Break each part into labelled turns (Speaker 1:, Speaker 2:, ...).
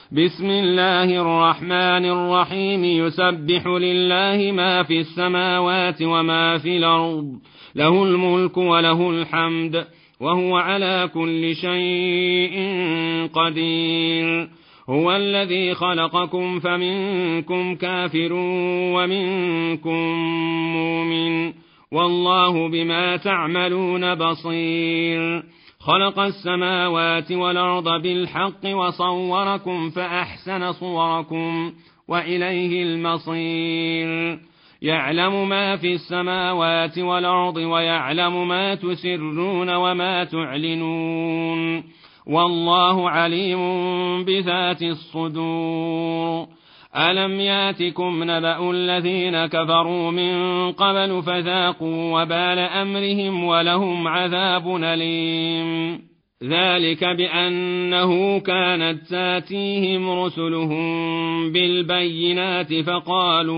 Speaker 1: بسم الله الرحمن الرحيم يسبح لله ما في السماوات وما في الأرض له الملك وله الحمد وهو على كل شيء قدير هو الذي خلقكم فمنكم كافر ومنكم مؤمن والله بما تعملون بصير خلق السماوات والأرض بالحق وصوركم فأحسن صوركم وإليه المصير يعلم ما في السماوات والأرض ويعلم ما تسرون وما تعلنون والله عليم بذات الصدور ألم ياتكم نبأ الذين كفروا من قبل فذاقوا وبال أمرهم ولهم عذاب أليم ذلك بأنه كانت تاتيهم رسلهم بالبينات فقالوا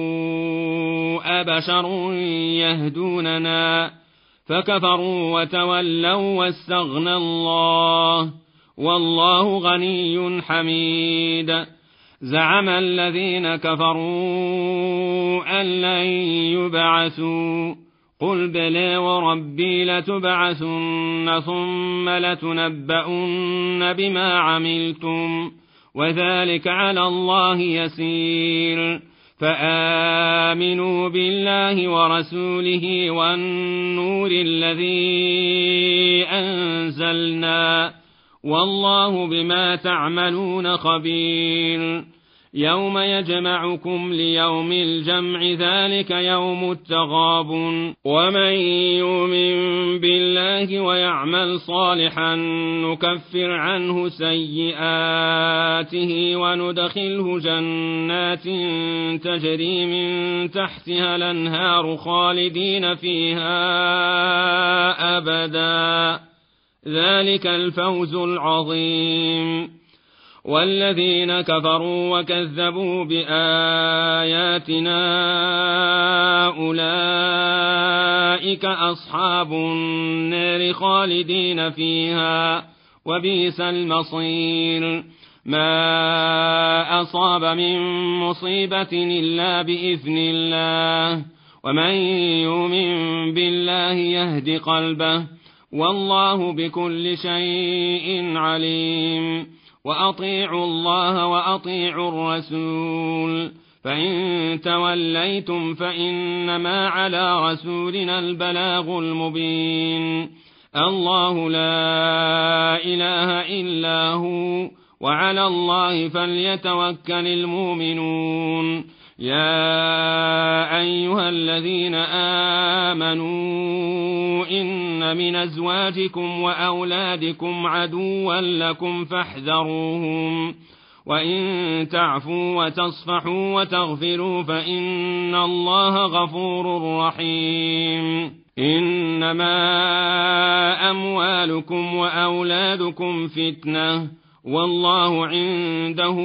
Speaker 1: أبشر يهدوننا فكفروا وتولوا واستغنى الله والله غني حميد زعم الذين كفروا أن لن يبعثوا قل بلى وربي لتبعثن ثم لتنبؤن بما عملتم وذلك على الله يسير فآمنوا بالله ورسوله والنور الذي أنزلنا والله بما تعملون خبير يوم يجمعكم ليوم الجمع ذلك يوم التغابن ومن يؤمن بالله ويعمل صالحا نكفر عنه سيئاته وندخله جنات تجري من تحتها الأنهار خالدين فيها أبدا ذلك الفوز العظيم والذين كفروا وكذبوا بآياتنا أولئك أصحاب النار خالدين فيها وبئس المصير ما أصاب من مصيبة إلا بإذن الله ومن يؤمن بالله يهد قلبه والله بكل شيء عليم وأطيعوا الله وأطيعوا الرسول فإن توليتم فإنما على رسولنا البلاغ المبين الله لا إله إلا هو وعلى الله فليتوكل المؤمنون يا أيها الذين آمنوا إن من أزواجكم وأولادكم عدوا لكم فاحذروهم وإن تعفوا وتصفحوا وتغفروا فإن الله غفور رحيم إنما أموالكم وأولادكم فتنة والله عنده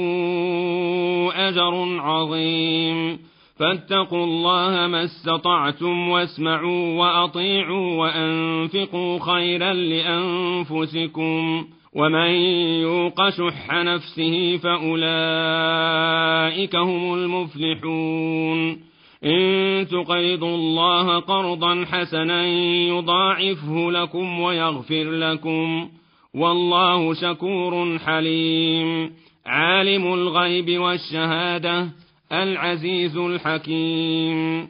Speaker 1: أجر عظيم فاتقوا الله ما استطعتم واسمعوا وأطيعوا وأنفقوا خيرا لأنفسكم ومن يوق شح نفسه فأولئك هم المفلحون إن تقرضوا الله قرضا حسنا يضاعفه لكم ويغفر لكم والله شكور حليم عالم الغيب والشهادة العزيز الحكيم